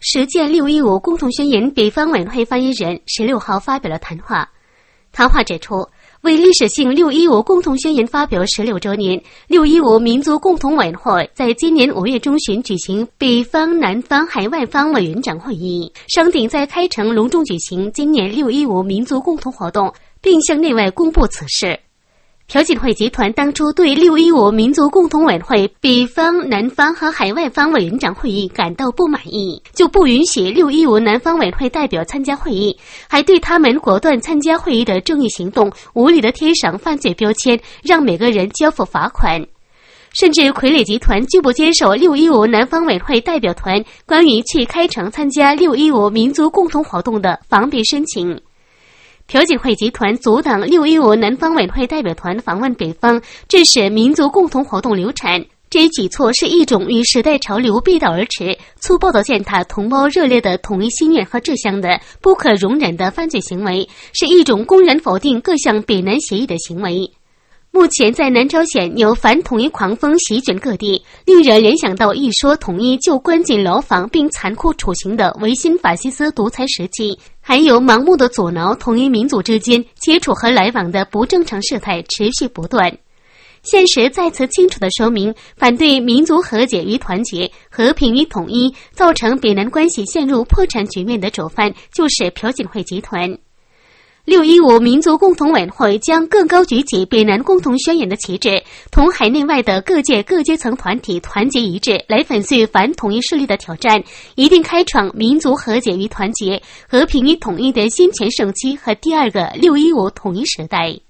实践615共同宣言北方委员会发言人16号发表了谈话。谈话指出，为历史性615共同宣言发表16周年，615民族共同委员会在今年5月中旬举行北方、南方、海外方委员长会议，商定在开城隆重举行今年615民族共同活动，并向内外公布此事。朴槿惠集团当初对615民族共同委员会北方、南方和海外方委员长会议感到不满意，就不允许615南方委员会代表参加会议，还对他们果断参加会议的正义行动无理地贴上犯罪标签，让每个人交付罚款。甚至傀儡集团拒不接受615南方委员会代表团关于去开城参加615民族共同活动的防备申请。朴槿惠集团阻挡615南方委员会代表团访问北方，致使民族共同活动流产。这一举措是一种与时代潮流背道而驰、粗暴地践踏同胞热烈的统一心愿和志向的不可容忍的犯罪行为，是一种公然否定各项北南协议的行为。目前在南朝鲜有反统一狂风席卷各地，令人联想到一说统一就关进牢房并残酷处刑的维新法西斯独裁时期，还有盲目的阻挠统一民族之间接触和来往的不正常事态持续不断。现实再次清楚地说明，反对民族和解与团结、和平与统一，造成北南关系陷入破产局面的主犯就是朴槿惠集团。615民族共同委员会将更高举起北南共同宣言的旗帜，同海内外的各界各阶层团体团结一致，来粉碎反统一势力的挑战，一定开创民族和解与团结、和平与统一的新全盛期和第二个615统一时代。